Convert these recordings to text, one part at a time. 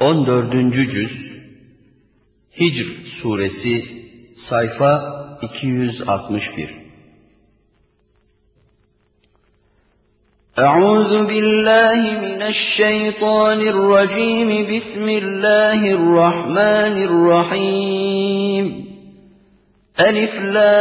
14. Cüz Hicr Suresi sayfa 261. Euzu billahi mineşşeytanirracim. Bismillahirrahmanirrahim. Elif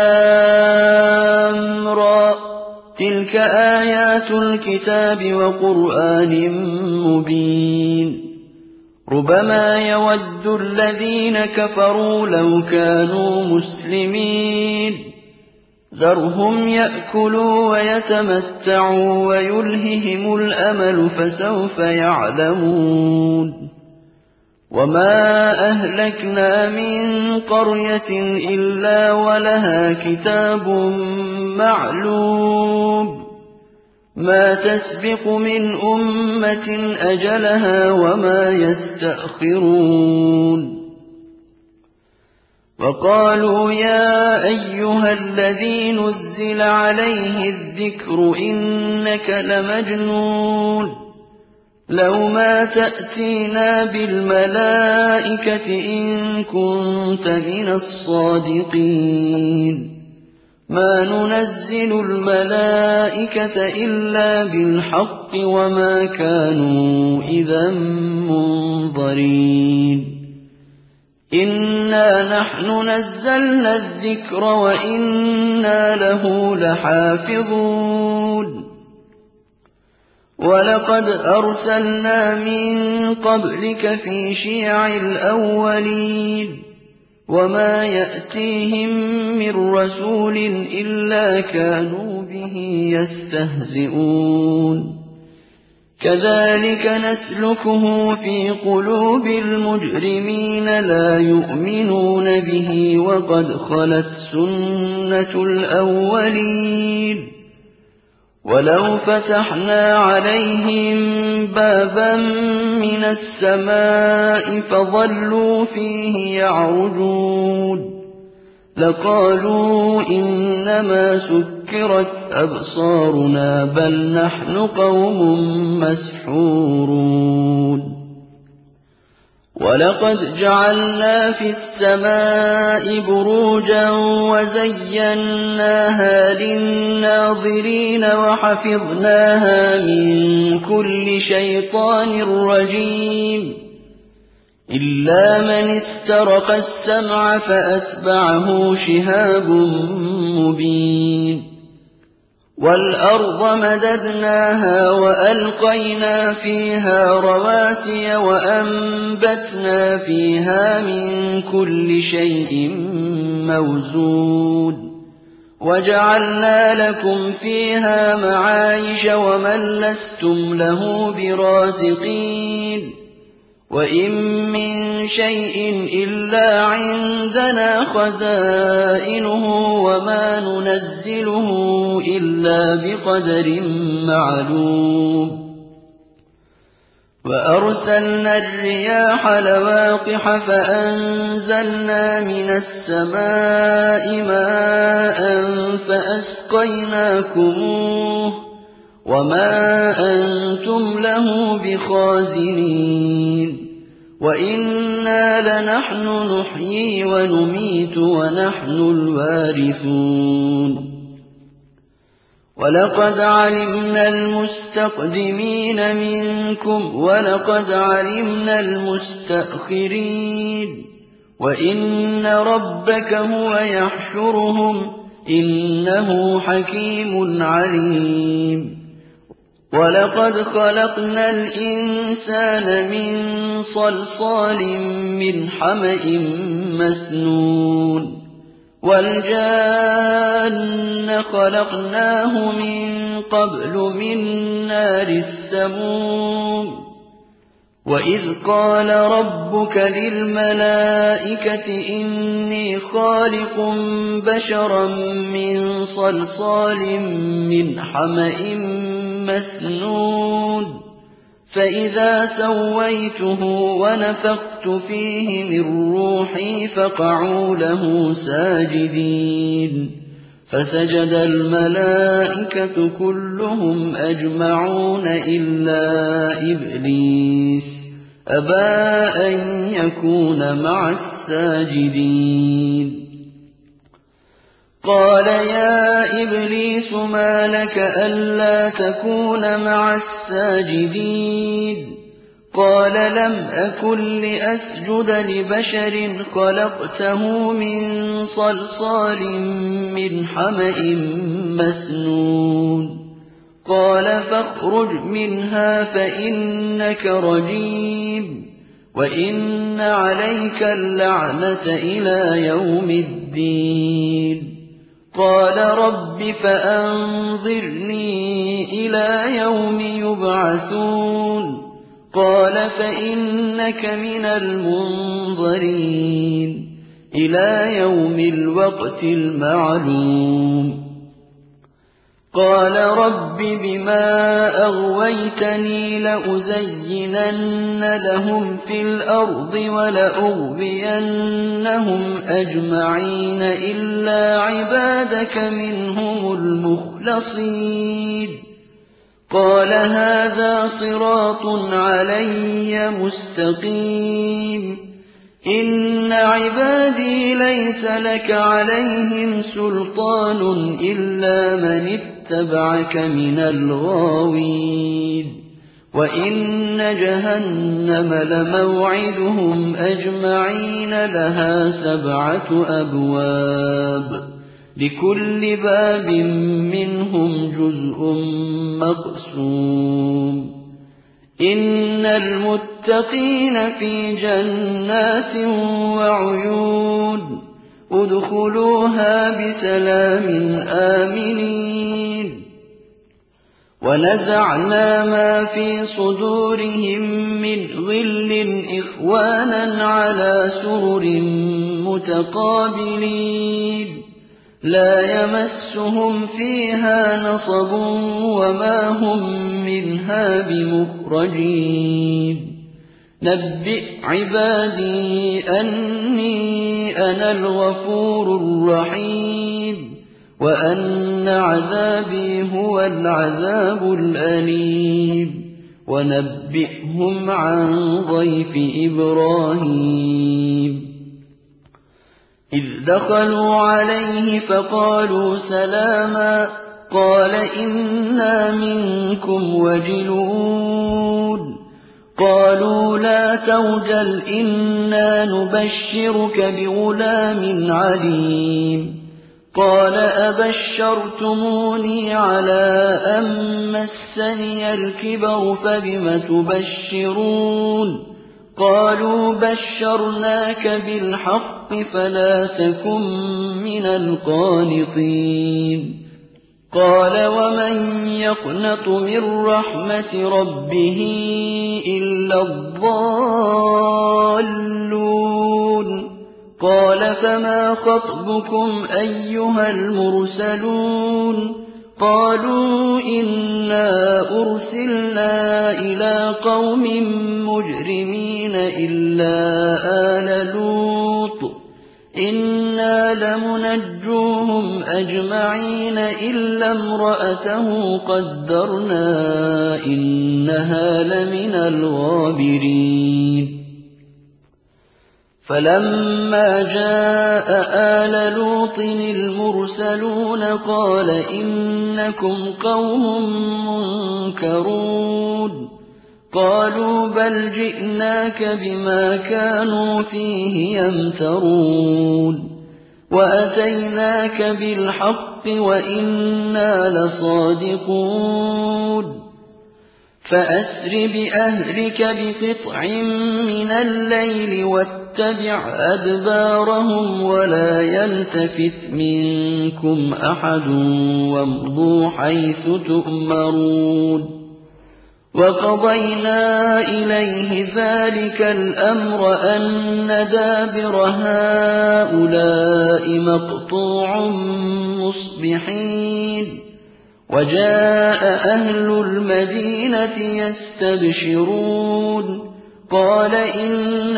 lam ra. Tilke ayatul kitabi ve Kur'anin mubin. ربما يود الذين كفروا لو كانوا مسلمين ذرهم يأكلوا ويتمتعوا ويلههم الأمل فسوف يعلمون وما أهلكنا من قرية إلا ولها كتاب معلوم ما تسبق من أمة أجلها وما يستأخرون وقالوا يا أيها الذي نزل عليه الذكر إنك لمجنون لو ما تأتينا بالملائكة إن كنت من الصادقين ما ننزل الملائكة إلا بالحق وما كانوا إذا منظرين إنا نحن نزلنا الذكر وإنا له لحافظون ولقد أرسلنا من قبلك في شيع الأولين وما يأتيهم من رسول إلا كانوا به يستهزئون كذلك نسلكه في قلوب المجرمين لا يؤمنون به وقد خلت سنة الأولين ولو فتحنا عليهم بابا من السماء فظلوا فيه يعرجون لقالوا إنما سكرت أبصارنا بل نحن قوم مسحورون ولقد جعلنا في السماء بروجا وزيناها للناظرين وحفظناها من كل شيطان رجيم إلا من استرق السمع فأتبعه شهاب مبين والأرض مددناها وألقينا فيها رواسي وأنبتنا فيها من كل شيء موزون وجعلنا لكم فيها معايش ومن لستم له برازقين وإن من شيء إلا عندنا خزائنه وما ننزله إلا بقدر معلوم وأرسلنا الرياح لواقح فأنزلنا من السماء ماء فأسقيناكموه وما أنتم له بخازنين وإنا لنحن نحيي ونميت ونحن الوارثون ولقد علمنا المستقدمين منكم ولقد علمنا المستأخرين وإن ربك هو يحشرهم إنه حكيم عليم ولقد خلقنا الإنسان من صلصال من حمأ مسنون والجان خلقناه من قبل من نار السموم وإذ قال ربك للملائكة إني خالق بشرا من صلصال من حمأ مسنون فإذا سويته ونفخت فيه من روحي فقعوا له ساجدين فسجد الملائكة كلهم أجمعون إلا إبليس أبى أن يكون مع الساجدين. قال يا إبليس ما لك ألا تكون مع الساجدين؟ قال لم أكن لأسجد لبشر خلقته من صلصال من حمأ مسنون. قال فاخرج منها فإنك رجيم وإن عليك اللعنة إلى يوم الدين. قال رب فأنظرني إلى يوم يبعثون. قال فإنك من المنظرين إلى يوم الوقت المعلوم. قال رب بما أغويتني لأزينن لهم في الأرض ولأغوينهم أجمعين إلا عبادك منهم المخلصين. قال هذا صراط علي مستقيم. إن عبادي ليس لك عليهم سلطان إلا من اتبعك من الغاوين. وإن جهنم لموعدهم أجمعين لها 7 أبواب لكل باب منهم جزء مقسوم. إن المتقين في جنات وعيون ادخلوها بسلام آمنين. ونزعنا ما في صدورهم من غل إخوانا على سرر متقابلين لا يمسهم فيها نصب وما هم منها بمخرجين. نبئ عبادي أني أنا الغفور الرحيم وأن عذابي هو العذاب الأليم. ونبئهم عن ضيف إبراهيم إذ دخلوا عليه فقالوا سلاما قال إنا منكم وجلون. قالوا لا توجل إنا نبشرك بغلام عليم. قال أبشرتموني على أن مسني الكبر فبم تبشرون؟ قالوا بشرناك بالحق فلا تكن من القانطين. قال ومن يقنط من رحمة ربه إلا الضالون. قال فما خطبكم أيها المرسلون؟ قالوا إنا أرسلنا إلى قوم مجرمين إلا آل لوط إنا لمنجوهم أجمعين إلا امرأته قدرنا إنها لمن الغابرين. فلما جاء آل لوط المرسلون قال إنكم قوم منكرون. قالوا بل جئناك بما كانوا فيه يمترون وأتيناك بالحق وإنا لصادقون. فأسر بأهلك بقطع من الليل واتبع أدبارهم ولا يلتفت منكم أحد وامضوا حيث تؤمرون. وقضينا إليه ذلك الأمر أن دابر هؤلاء مقطوع مصبحين. وجاء أهل المدينة يستبشرون. قال إن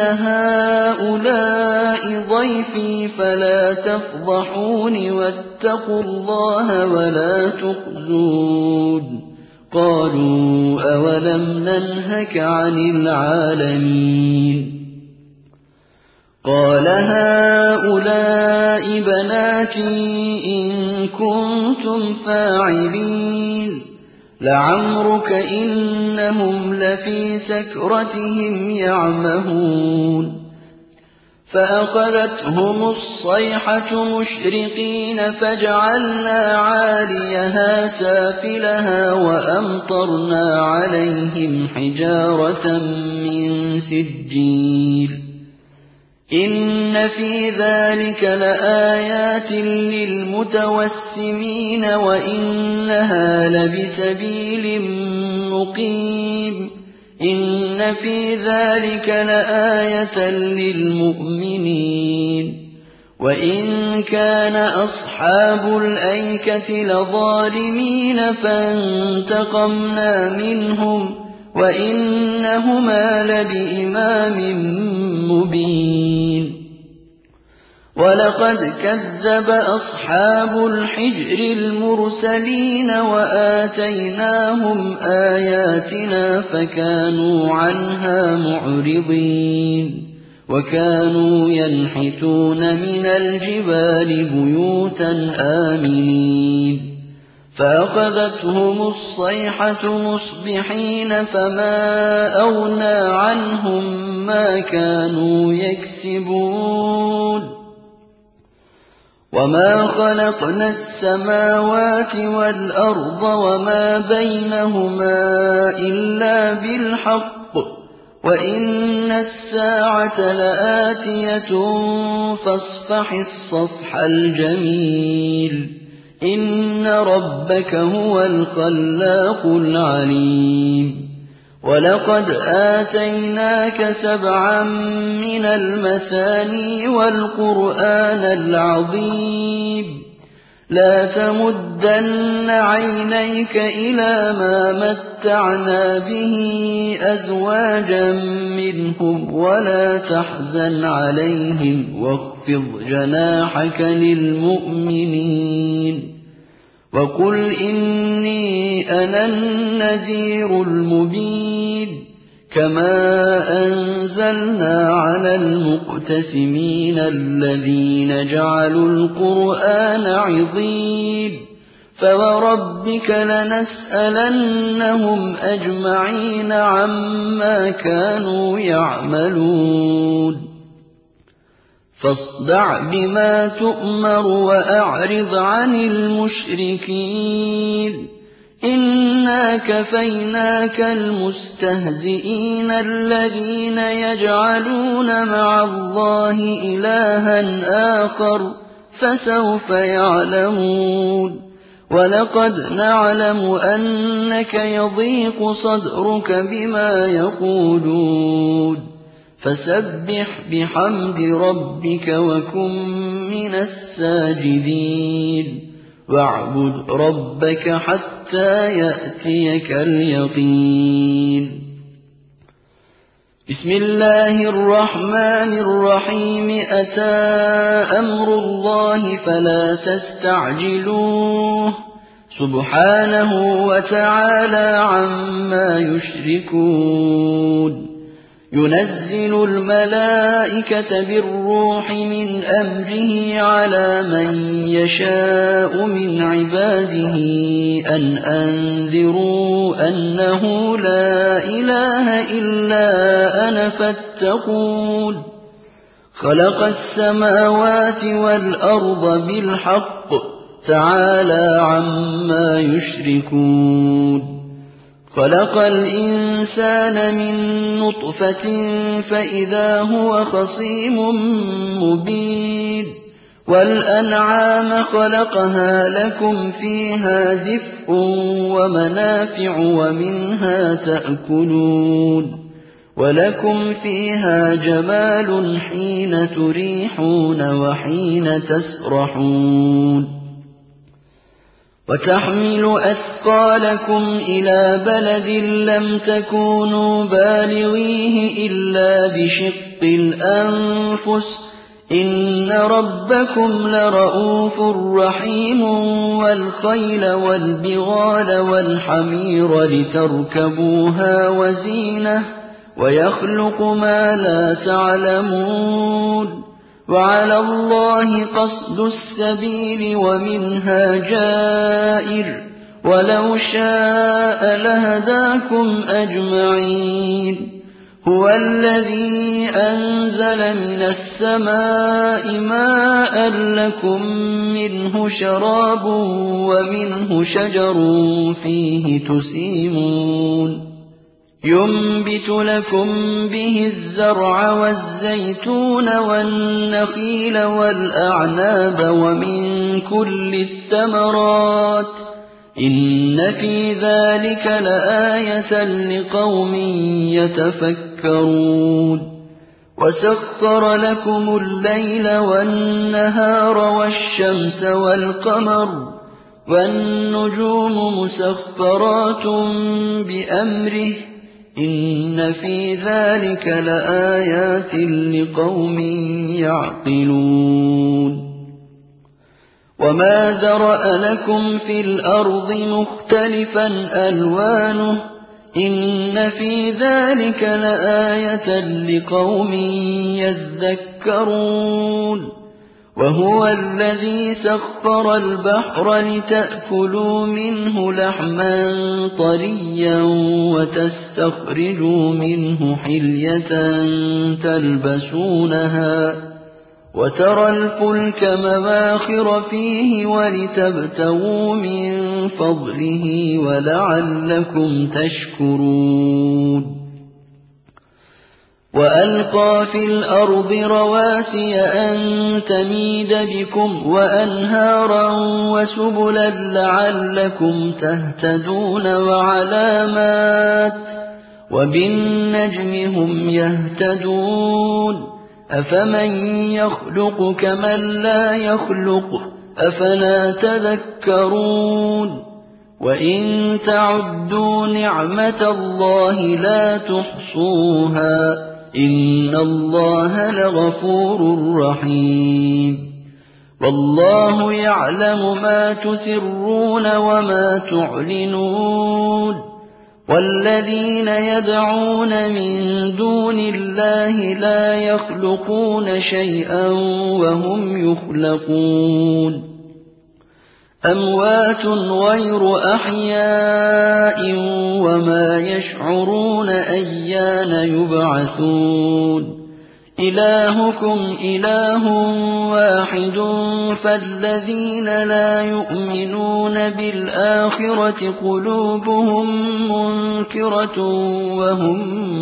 هؤلاء ضيفي فلا تفضحون واتقوا الله ولا تخزون. قالوا أولم ننهك عن العالمين قال هؤلاء بناتي إن كنتم فاعلين لعمرك إنهم لفي سكرتهم يعمهون فأخذتهم الصيحة مشرقين فجعلنا عاليها سافلها وأمطرنا عليهم حجارة من سجيل إن في ذلك لآيات للمتوسمين وإنها لبسبيل مقيم إن في ذلك لآية للمؤمنين وإن كان أصحاب الأيكة لظالمين فانتقمنا منهم وإنهما لبإمام مبين ولقد كذب أصحاب الحجر المرسلين وآتيناهم آياتنا فكانوا عنها معرضين وكانوا ينحتون من الجبال بيوتا آمنين فأخذتهم الصيحة مصبحين فما أغنى عنهم ما كانوا يكسبون وما خلقنا السماوات والأرض وما بينهما إلا بالحق وإن الساعة لآتية فاصفح الصفح الجميل إن ربك هو الخلاق العليم ولقد آتيناك 7 من المثاني والقرآن العظيم لا تمدن عينيك إلى ما متعنا به أزواجا منهم ولا تحزن عليهم واخفض جناحك للمؤمنين وقل إني أنا النذير المبين كما أنزلنا على المقتسمين الذين جعلوا القرآن عضين فوربك لنسألنهم أجمعين عما كانوا يعملون فاصدع بما تؤمر وأعرض عن المشركين إنا كفيناك المستهزئين الذين يجعلون مع الله إلها آخر فسوف يعلمون ولقد نعلم أنك يضيق صدرك بما يقولون فسبح بحمد ربك وكن من الساجدين واعبد ربك حتى يأتيك اليقين بسم الله الرحمن الرحيم أتى أمر الله فلا تستعجلوه سبحانه وتعالى عما يشركون ينزل الملائكة بالروح من أمره على من يشاء من عباده أن أنذروا أنه لا إله إلا أنا فاتقون خلق السماوات والأرض بالحق تعالى عما يشركون خلق الإنسان من نطفة فإذا هو خصيم مبين والأنعام خلقها لكم فيها دفء ومنافع ومنها تأكلون ولكم فيها جمال حين تريحون وحين تسرحون وتحمل أثقالكم إلى بلد لم تكونوا بالغيه إلا بشق الأنفس إن ربكم لرءوف رحيم والخيل والبغال والحمير لتركبوها وزينة ويخلق ما لا تعلمون وعلى الله قصد السبيل ومنها جائر ولو شاء لهداكم أجمعين هو الذي أنزل من السماء ماء لكم منه شراب ومنه شجر فيه تسيمون ينبت لكم به الزرع والزيتون والنخيل والأعناب ومن كل الثمرات إن في ذلك لآية لقوم يتفكرون وسخر لكم الليل والنهار والشمس والقمر والنجوم مسخرات بأمره إن في ذلك لآيات لقوم يعقلون وما ذرأ لكم في الأرض مختلفا ألوانه إن في ذلك لآية لقوم يذكرون وهو الذي سخر البحر لتأكلوا منه لحما طريا وتستخرجوا منه حلية تلبسونها وترى الفلك مواخر فيه ولتبتغوا من فضله ولعلكم تشكرون وألقى في الأرض رواسي أن تميد بكم وأنهارا وسبلا لعلكم تهتدون وعلامات وبالنجم هم يهتدون أفمن يخلق كمن لا يخلق أفلا تذكرون وإن تعدوا نعمة الله لا تحصوها إن الله لغفور رحيم والله يعلم ما تسرون وما تعلنون والذين يدعون من دون الله لا يخلقون شيئا وهم يخلقون أموات غير أحياء وما يشعرون أيان يبعثون إلهكم إله واحد فالذين لا يؤمنون بالآخرة قلوبهم منكرة وهم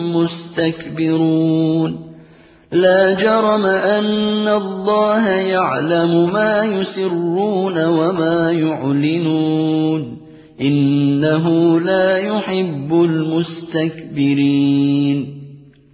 مستكبرون لا جرم أن الله يعلم ما يسرون وما يعلنون إنه لا يحب المستكبرين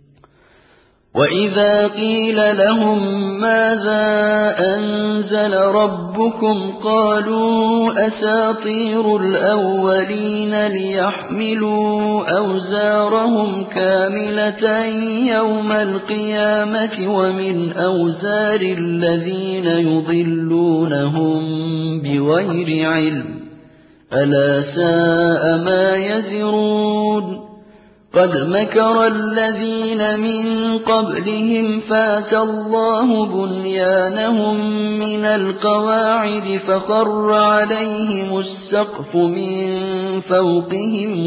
وإذا قيل لهم ماذا أنزل ربكم قالوا أساطير الأولين ليحملوا أوزارهم كاملة يوم القيامة ومن أوزار الذين يضلونهم بغير علم ألا ساء ما يزرون قد مكر الذين من قبلهم فاتى الله بنيانهم من القواعد فخر عليهم السقف من فوقهم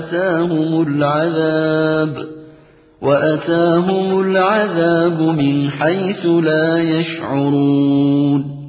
وأتاهم العذاب من حيث لا يشعرون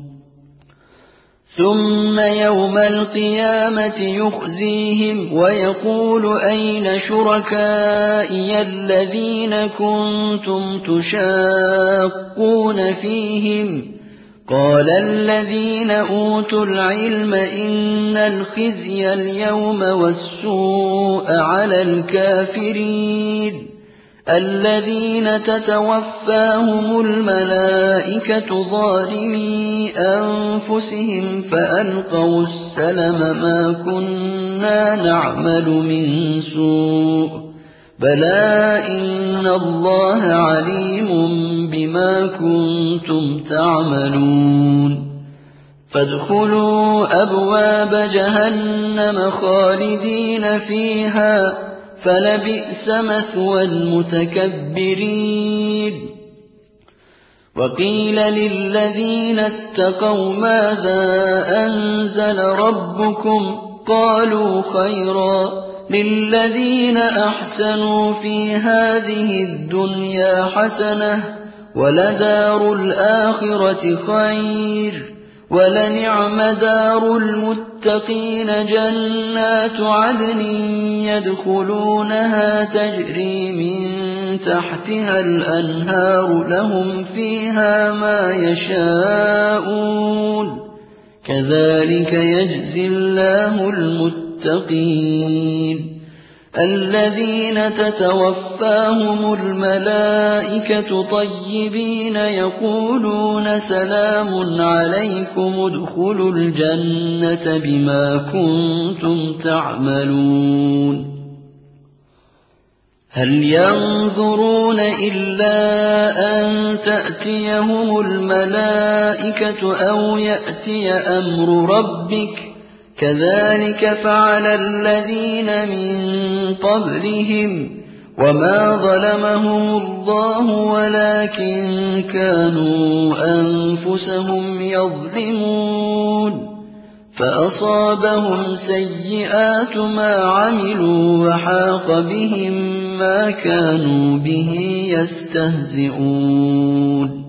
ثم يوم القيامة يخزيهم ويقول أين شركائي الذين كنتم تشاقون فيهم قال الذين أوتوا العلم إن الخزي اليوم والسوء على الكافرين الذين تتوفاهم الملائكة ظالمي أنفسهم فألقوا السلم ما كنا نعمل من سوء بلى إن الله عليم بما بما كنتم تعملون فادخلوا أبواب جهنم خالدين فيها فلبئس مثوى المتكبرين وقيل للذين اتقوا ماذا أنزل ربكم قالوا خيرا للذين أحسنوا في هذه الدنيا حسنة ولدار الآخرة خير ولنعم دار المتقين جنات عدن يدخلونها تجري من تحتها الأنهار لهم فيها ما يشاءون كذلك يجزي الله المتقين الذين تتوفاهم الملائكة طيبين يقولون سلام عليكم ادخلوا الجنة بما كنتم تعملون هل ينظرون إلا أن تأتيهم الملائكة أو يأتي أمر ربك كذلك فعل الذين من قبلهم وما ظلمهم الله ولكن كانوا أنفسهم يظلمون فأصابهم سيئات ما عملوا وحاق بهم ما كانوا به يستهزئون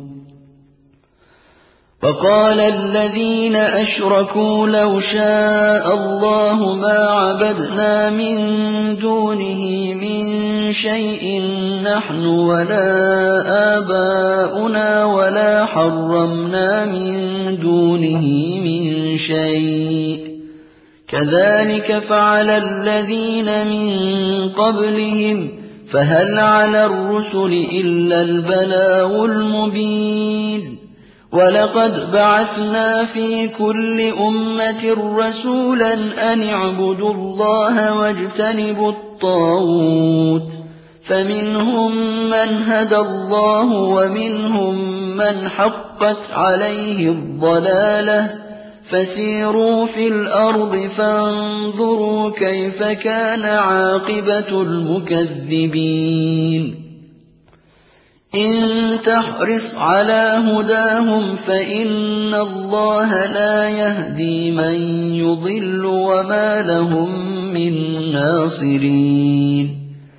وقال الذين أشركوا لو شاء الله ما عبدنا من دونه من شيء نحن ولا آباؤنا ولا حرمنا من دونه من شيء كذلك فعل الذين من قبلهم فهل على الرسل إلا البلاغ المبين ولقد بعثنا في كل أمة رسولا أن اعبدوا الله واجتنبوا الطاغوت فمنهم من هدى الله ومنهم من حقت عليه الضلالة فسيروا في الأرض فانظروا كيف كان عاقبة المكذبين إن تحرص على هداهم فإن الله لا يهدي من يضل وما لهم من ناصرين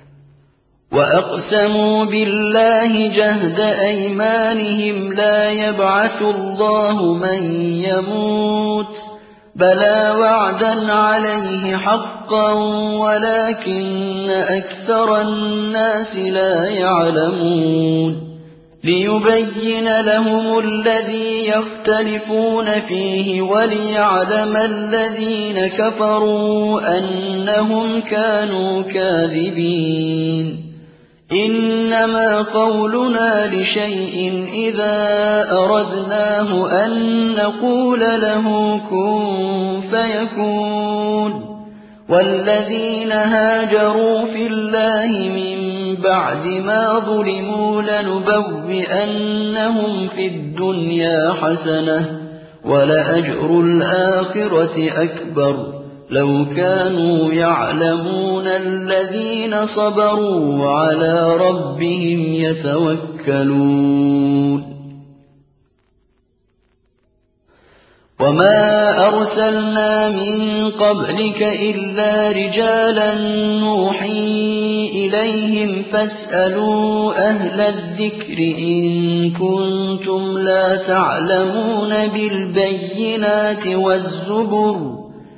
وأقسموا بالله جهد أيمانهم لا يبعث الله من يموت بلى وعدا عليه حقا ولكن أكثر الناس لا يعلمون ليبين لهم الذي يختلفون فيه وليعلم الذين كفروا أنهم كانوا كاذبين إنما قولنا لشيء إذا أردناه أن نقول له كن فيكون والذين هاجروا في الله من بعد ما ظلموا لنبوئنهم في الدنيا حسنة ولأجر الآخرة أكبر لو كانوا يعلمون الذين صبروا وعلى ربهم يتوكلون وما أرسلنا من قبلك إلا رجالا نوحي إليهم فاسألوا أهل الذكر إن كنتم لا تعلمون بالبينات والزبر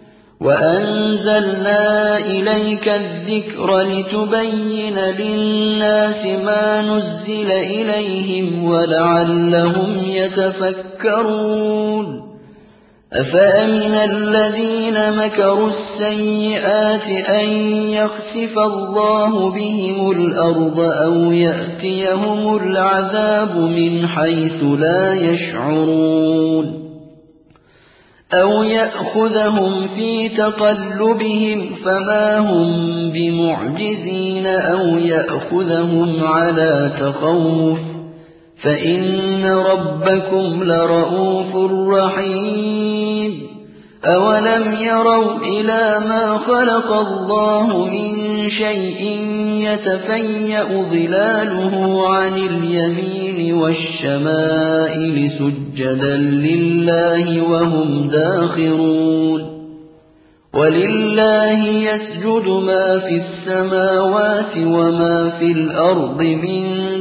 وأنزلنا إليك الذكر لتبين للناس ما نزل إليهم ولعلهم يتفكرون أفأمن الذين مكروا السيئات أن يخسف الله بهم الأرض أو يأتيهم العذاب من حيث لا يشعرون أو يأخذهم في تقلبهم فما هم بمعجزين أو يأخذهم على تخوف فإن ربكم لرءوف رحيم أولم يروا إلى ما خلق الله من شيء يتفيأ ظلاله عن اليمين والشمائل سجدا لله وهم داخرون ولله يسجد ما في السماوات وما في الأرض من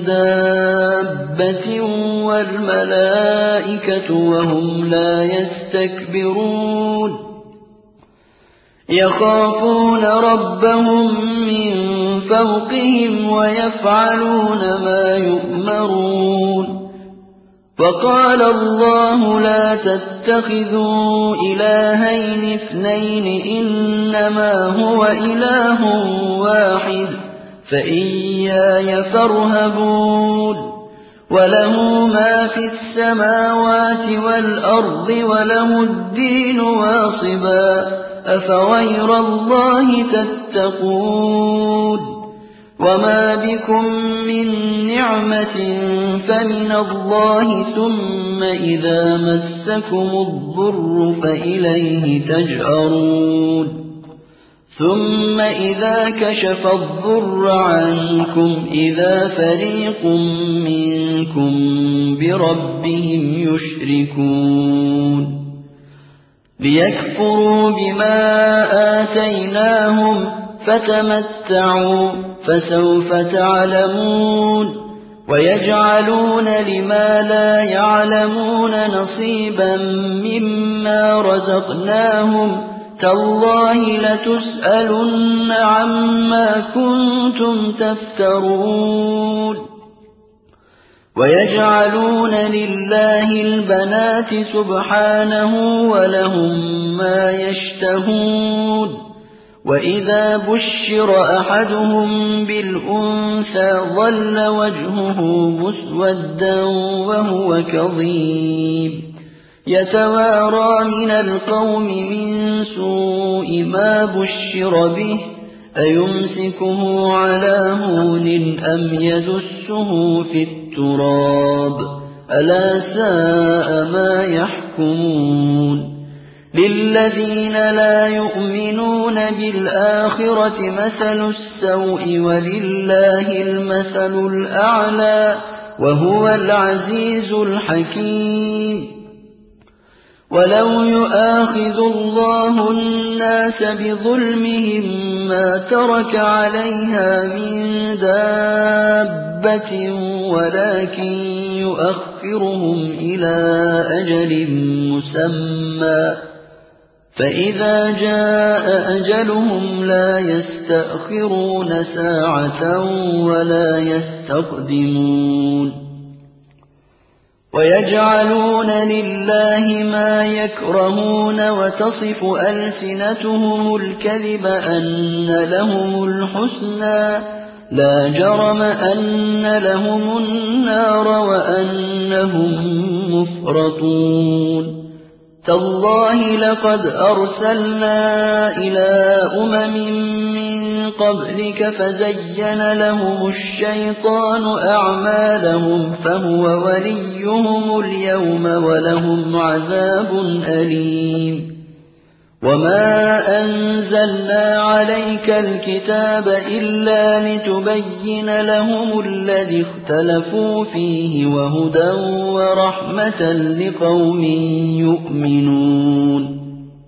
دابة والملائكة وهم لا يستكبرون يخافون ربهم من فوقهم ويفعلون ما يؤمرون وقال الله لا تتخذوا إلهين اثنين إنما هو إله واحد فإياي فارهبون وله ما في السماوات والأرض وله الدين واصبا أفغير الله تتقون وما بكم من نعمة فمن الله ثم إذا مسكم الضر فإليه تجأرون ثم إذا كشف الضر عنكم إذا فريق منكم بربهم يشركون ليكفروا بما آتيناهم فتمتعوا فسوف تعلمون ويجعلون لما لا يعلمون نصيبا مما رزقناهم تالله لتسألن عما كنتم تفترون ويجعلون لله البنات سبحانه ولهم ما يشتهون وإذا بشر أحدهم بالأنثى ظل وجهه مسودا وهو كظيم يتوارى من القوم من سوء ما بشر به أيمسكه على هون أم يدسه في التراب ألا ساء ما يحكمون للذين لا يؤمنون بالآخرة مثل السوء ولله المثل الأعلى وهو العزيز الحكيم ولو يؤاخذ الله الناس بظلمهم ما ترك عليها من دابة ولكن يؤخرهم إلى أجل مسمى فإذا جاء أجلهم لا يستأخرون ساعة ولا يستقدمون ويجعلون لله ما يكرهون وتصف ألسنتهم الكذب أن لهم الحسنى لا جرم أن لهم النار وأنهم مفرطون تالله لقد أرسلنا إلى من قبلك فزين لهم الشيطان أعمالهم فهو وليهم اليوم ولهم عذاب أليم وما أنزلنا عليك الكتاب إلا لتبين لهم الذي اختلفوا فيه وهدى ورحمة لقوم يؤمنون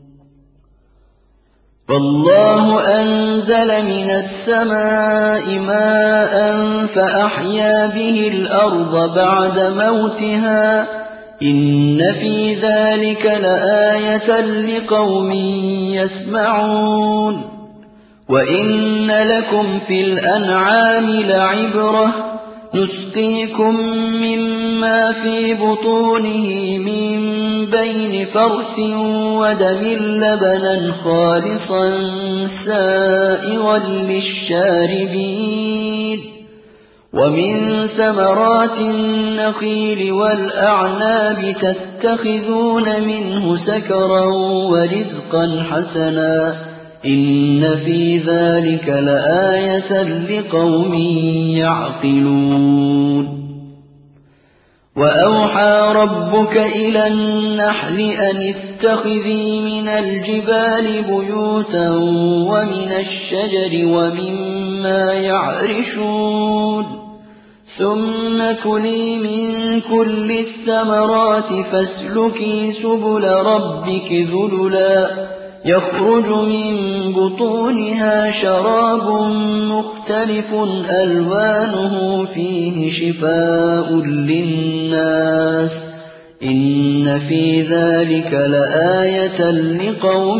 والله أنزل من السماء ماء فأحيا به الأرض بعد موتها إن في ذلك لآية لقوم يسمعون وإن لكم في الأنعام لعبرة نسقيكم مما في بطونه من بين فرث ودم لبنا خالصا سائغا للشاربين ومن ثمرات النخيل والأعناب تتخذون منه سكرا ورزقا حسنا إن في ذلك لآية لقوم يعقلون وأوحى ربك إلى النحل أن اتخذي من الجبال بيوتا ومن الشجر ومما يعرشون ثم كلي من كل الثمرات فاسلكي سبل ربك ذللا يخرج من بطونها شراب مختلف ألوانه فيه شفاء للناس إن في ذلك لآية لقوم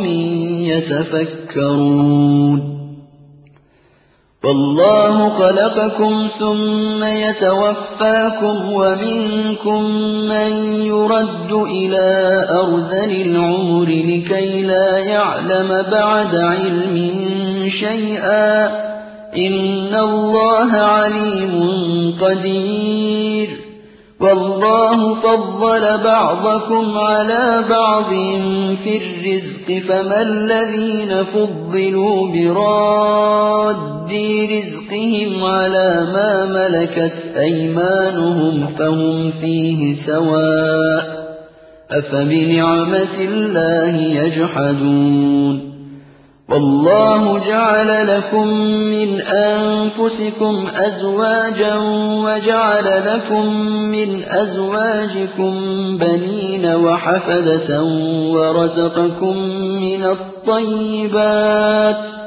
يتفكرون والله خلقكم ثم يتوفاكم ومنكم من يرد إلى أرذل العمر لكي لا يعلم بعد علم شيئا إن الله عليم قدير والله فضل بعضكم على بعض في الرزق فما الذين فضلوا براد رزقهم على ما ملكت أيمانهم فهم فيه سواء أفبنعمة الله يجحدون والله جعل لكم من أنفسكم أزواجا وجعل لكم من أزواجكم بنين وحفدة ورزقكم من الطيبات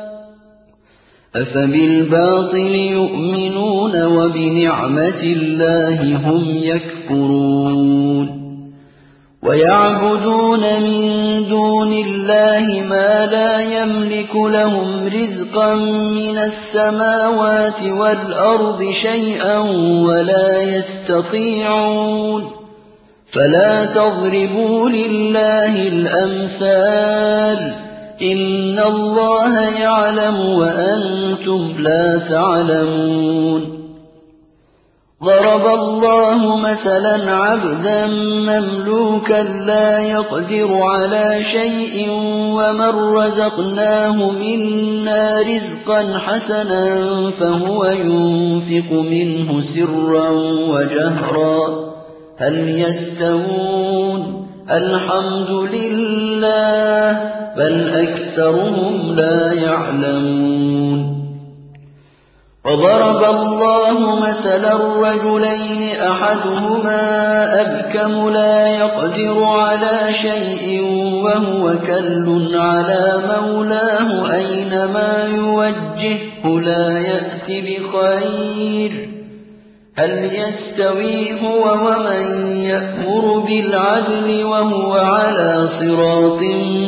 أفبالباطل يؤمنون وبنعمة الله هم يكفرون ويعبدون من دون الله ما لا يملك لهم رزقا من السماوات والأرض شيئا ولا يستطيعون فلا تضربوا لله الأمثال إن الله يعلم وأنتم لا تعلمون ضرب الله مثلا عبدا مملوكا لا يقدر على شيء ومن رزقناه منا رزقا حسنا فهو ينفق منه سرا وجهرا هل يستوون الحمد لله بل أكثرهم لا يعلمون وضرب الله مثلا رجلين أحدهما أبكم لا يقدر على شيء وهو كل على مولاه أينما يوجهه لا يأت بخير هل يستوي هو ومن يأمر بالعدل وهو على صراط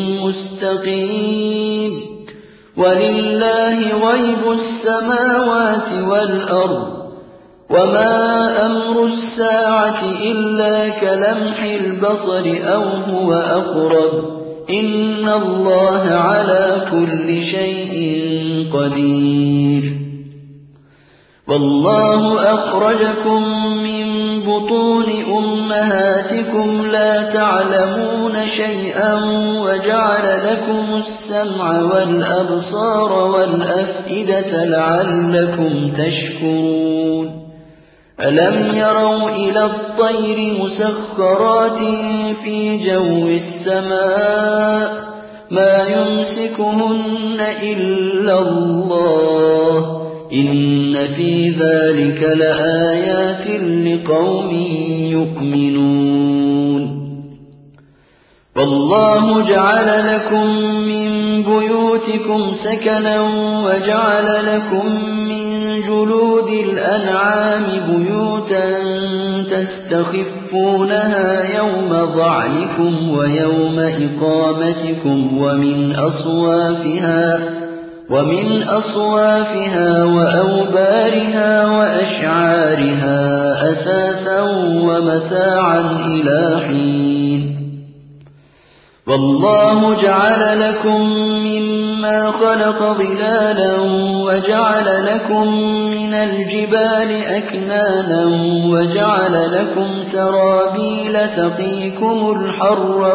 مستقيم ولله غيب السماوات والأرض وما أمر الساعة إلا كلمح البصر أو هو أقرب إن الله على كل شيء قدير والله أخرجكم من بطون أمهاتكم لا تعلمون شيئا وجعل لكم السمع والأبصار والأفئدة لعلكم تشكرون ألم يروا إلى الطير مسخرات في جو السماء ما يمسكهن إلا الله إن في ذلك لآيات لقوم يؤمنون والله جعل لكم من بيوتكم سكنا وجعل لكم من جلود الأنعام بيوتا تستخفونها يوم ظعنكم ويوم إقامتكم ومن أصوافها وأوبارها وأشعارها أثاثا ومتاعا إلى حين والله جعل لكم مما خلق ظلالا وجعل لكم من الجبال أكنانا وجعل لكم سرابيل تقيكم الحر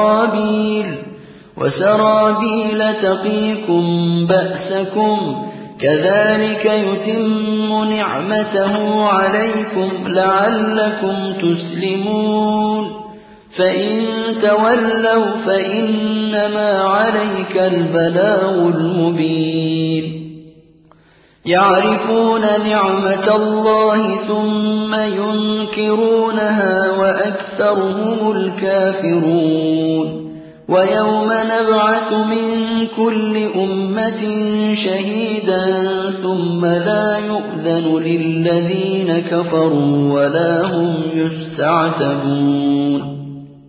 وسرابيل تقيكم بأسكم كذلك يتم نعمته عليكم لعلكم تسلمون فإن تولوا فإنما عليك البلاغ المبين يعرفون نعمة الله ثم ينكرونها وأكثرهم الكافرون ويوم نبعث من كل أمة شهيدا ثم لا يؤذن للذين كفروا ولا هم يستعتبون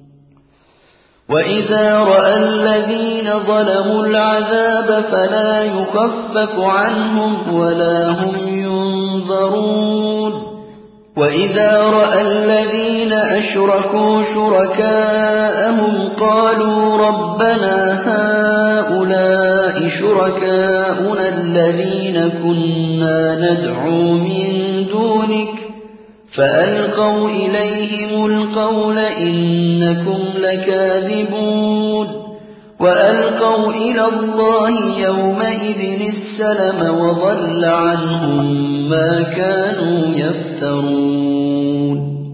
وإذا رأى الذين ظلموا العذاب فلا يخفف عنهم ولا هم ينظرون وإذا رأى الذين أشركوا شركاءهم قالوا ربنا هؤلاء شركاؤنا الذين كنا ندعو من دونك فألقوا إليهم القول إنكم لكاذبون وألقوا إلى الله يومئذ السلم وضل عنهم ما كانوا يفترون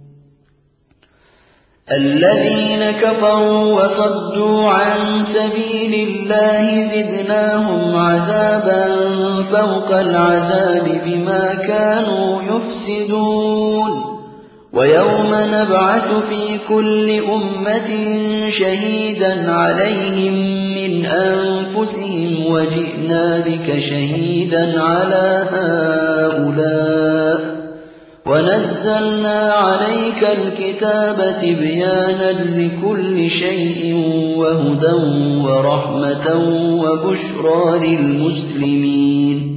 الذين كفروا وصدوا عن سبيل الله زدناهم عذابا فوق العذاب بما كانوا يفسدون ويوم نبعث في كل أمة شهيدا عليهم من أنفسهم وجئنا بك شهيدا على هؤلاء ونزلنا عليك الكتاب تبيانا لكل شيء وهدى ورحمة وبشرى للمسلمين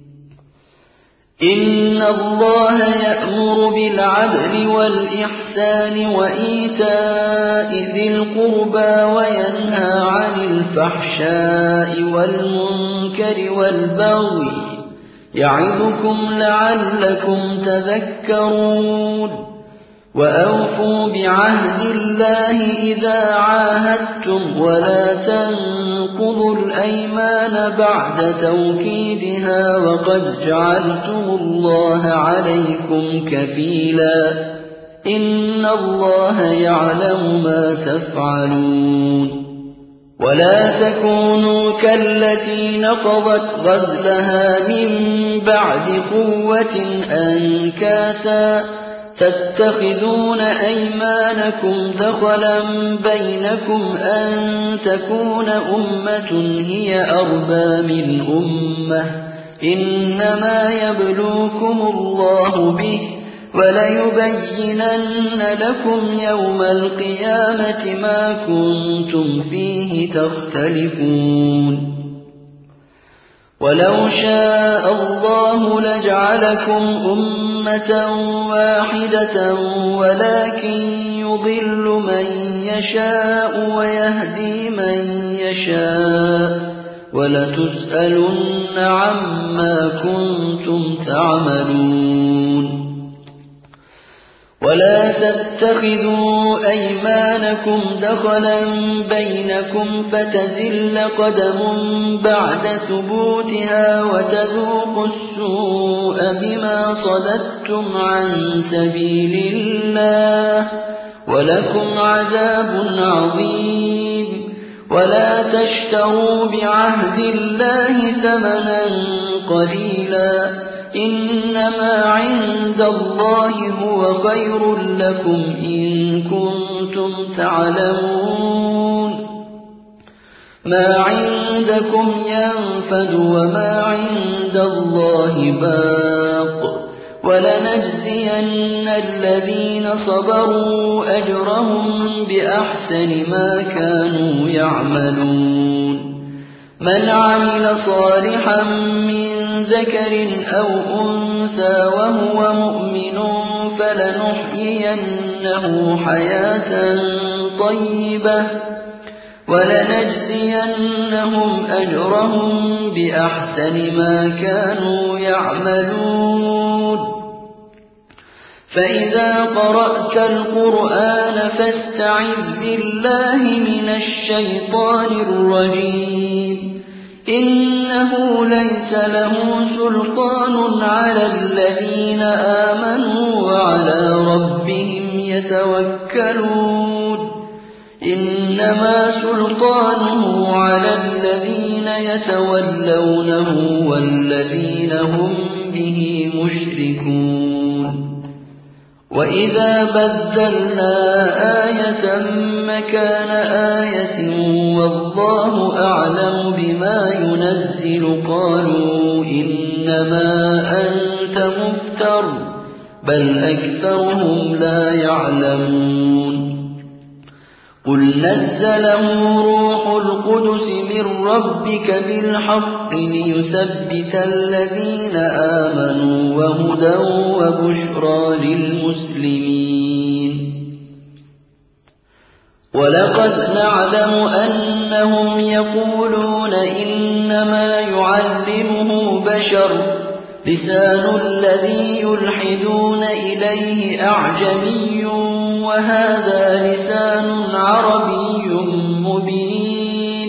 إن الله يأمر بالعدل والإحسان وإيتاء ذي القربى وينهى عن الفحشاء والمنكر والبغي يعظكم لعلكم تذكرون وأوفوا بعهد الله إذا عاهدتم ولا تنقضوا الأيمان بعد توكيدها وقد جعلتم الله عليكم كفيلا إن الله يعلم ما تفعلون ولا تكونوا كالتي نقضت غزلها من بعد قوة أنكاثا تتخذون أيمانكم دخلا بينكم أن تكون أمة هي أربى من أمة إنما يبلوكم الله به وليبينن لكم يوم القيامة ما كنتم فيه تختلفون ولو شاء الله لجعلكم أمة واحدة ولكن يضل من يشاء ويهدي من يشاء ولتسألن عما كنتم تعملون ولا تتخذوا أيمانكم دخلا بينكم فتزل قدم بعد ثبوتها وتذوقوا السوء بما صددتم عن سبيل الله ولكم عذاب عظيم ولا تشتروا بعهد الله ثمنا قليلا إنما عند الله هو خير لكم إن كنتم تعلمون ما عندكم ينفد وما عند الله باق ولنجزين الذين صبروا أجرهم بأحسن ما كانوا يعملون من عمل صالحا من ذكر أو أنثى وهو مؤمن فلنحيينه حياة طيبة ولنجزينهم أجرهم بأحسن ما كانوا يعملون فإذا قرأت القرآن فاستعذ بالله من الشيطان الرجيم إنه ليس له سلطان على الذين آمنوا وعلى ربهم يتوكلون إنما سلطانه على الذين يتولونه والذين هم به مشركون وإذا بدلنا آية مكان آية والله أعلم بما ينزل قالوا إنما أنت مفتر بل أكثرهم لا يعلمون قل نزله روح القدس من ربك بالحق ليثبت الذين آمنوا وهدى وبشرى للمسلمين ولقد نعلم أنهم يقولون إنما يعلمه بشر لسان الذي يلحدون إليه أعجمي وهذا لسان عربي مبين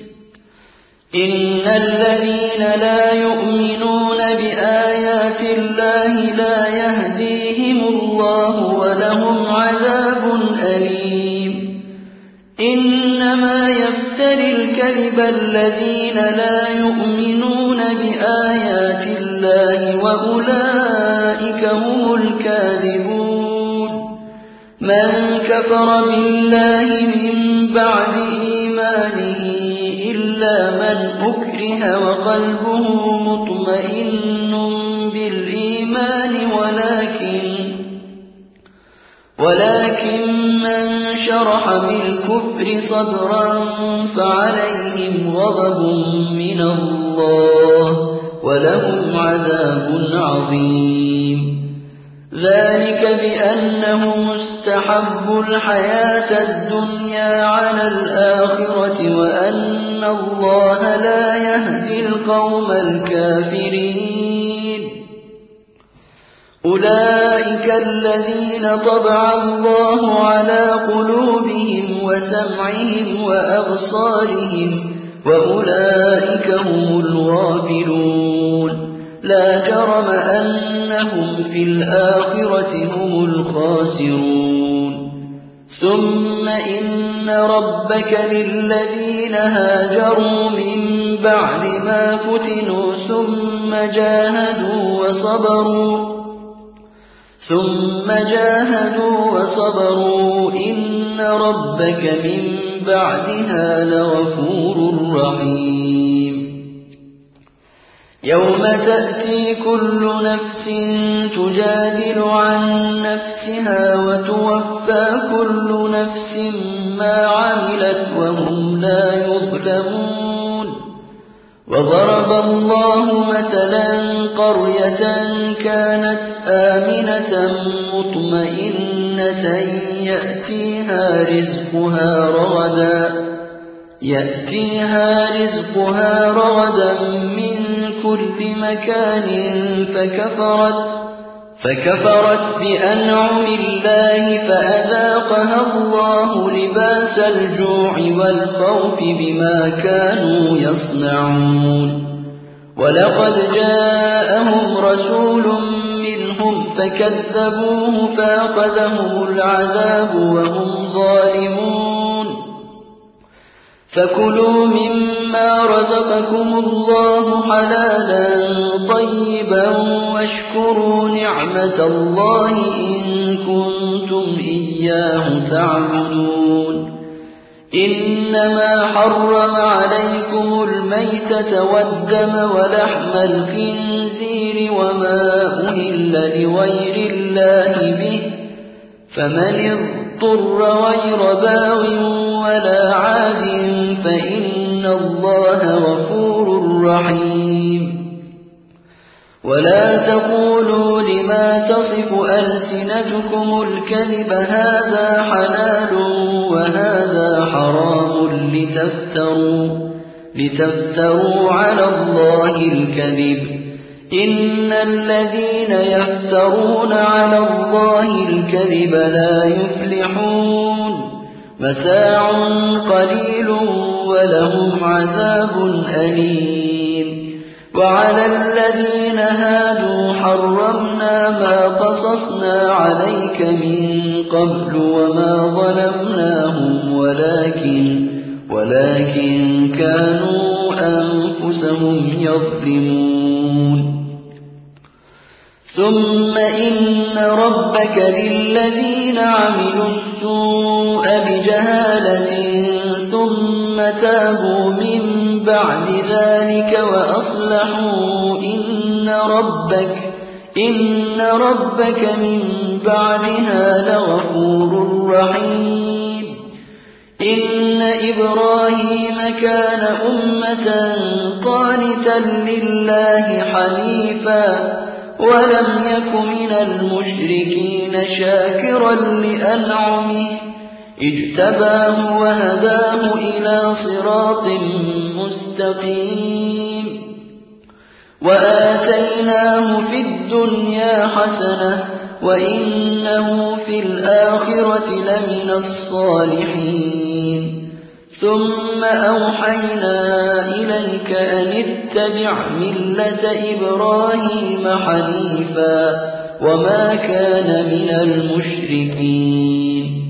إن الذين لا يؤمنون بآيات الله لا يهديهم الله ولهم عذاب أليم إنما يفتري الكذب الذين لا يؤمنون بآيات الله وأولئك هم الكاذبون من كفر بالله من بعد إيمانه إلا من أكره وقلبه مطمئن بالإيمان ولكن من شرح بالكفر صدرا فعليهم غضب من الله ولهم عذاب عظيم ذلك بأنهم استحبوا الحياة الدنيا على الآخرة وأن الله لا يهدي القوم الكافرين أولئك الذين طبع الله على قلوبهم وسمعهم وأبصارهم وأولئك هم الغافلون لا جرم أنهم في الآخرة هم الخاسرون ثم إن ربك للذين هاجروا من بعد ما فتنوا ثم جاهدوا وصبروا إن ربك من بعدها لغفور رحيم يوم تأتي كل نفس تجادل عن نفسها وتوفى كل نفس ما عملت وهم لا يظلمون وضرب الله مثلا قرية كانت آمنة مطمئنة يأتيها رزقها رغدا من كل مكان فكفرت بأنعم الله فأذاقها الله لباس الجوع والخوف بما كانوا يصنعون ولقد جاءهم رسول منهم فكذبوه فأخذهم العذاب وهم ظالمون فكلوا مما رزقكم الله حلالا طيبا واشكروا نعمة الله إن كنتم إياه تعبدون إنما حرم عليكم الميتة والدم ولحم الخنزير وما أهل لغير الله به فمن اضطر غير باغ ولا عاد فإن الله غفور رحيم ولا تقولوا لما تصف ألسنتكم الكذب هذا حلال وهذا حرام لتفتروا على الله الكذب إن الذين يفترون على الله الكذب لا يفلحون متاع قليل ولهم عذاب أليم. وعلى الذين هادوا حرمنا ما قصصنا عليك من قبل وما ظلمناهم ولكن كانوا أنفسهم يظلمون. ثم إن ربك للذين عملوا السوء بجهالة ثم تابوا من بعد ذلك وأصلحوا إن ربك من بعدها لغفور رحيم. إن إبراهيم كان أمة قانتا لله حنيفا ولم يك من المشركين شاكرا لأنعمه اجتباه وهداه إلى صراط مستقيم. وآتيناه في الدنيا حسنة وإنه في الآخرة لمن الصالحين. ثم أوحينا إليك أن اتبع ملة إبراهيم حنيفا وما كان من المشركين.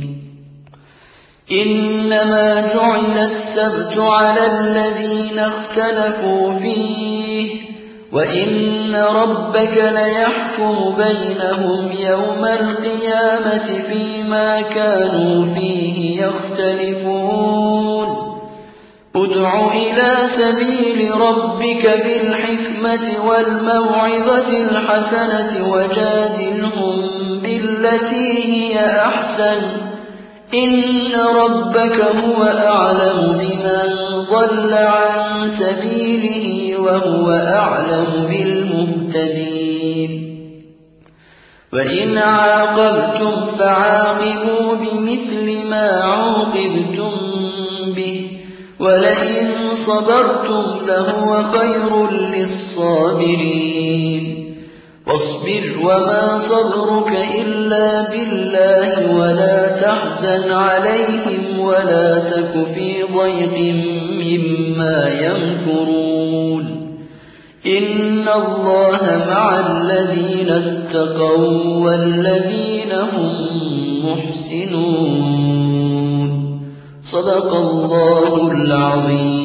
إنما جعل السبت على الذين اختلفوا فيه وإن ربك ليحكم بينهم يوم القيامة فيما كانوا فيه يختلفون. ادع إلى سبيل ربك بالحكمة والموعظة الحسنة وجادلهم بالتي هي أحسن إن ربك هو أعلم بمن ضل عن سبيله وهو أعلم بالمهتدين. وإن عاقبتم فعاقبوا بمثل ما عوقبتم به ولئن صبرتم لهو خير للصابرين. واصبر وما صبرك إلا بالله ولا تحزن عليهم ولا تك في ضيق مما يمكرون. إن الله مع الذين اتقوا والذين هم محسنون. صدق الله العظيم.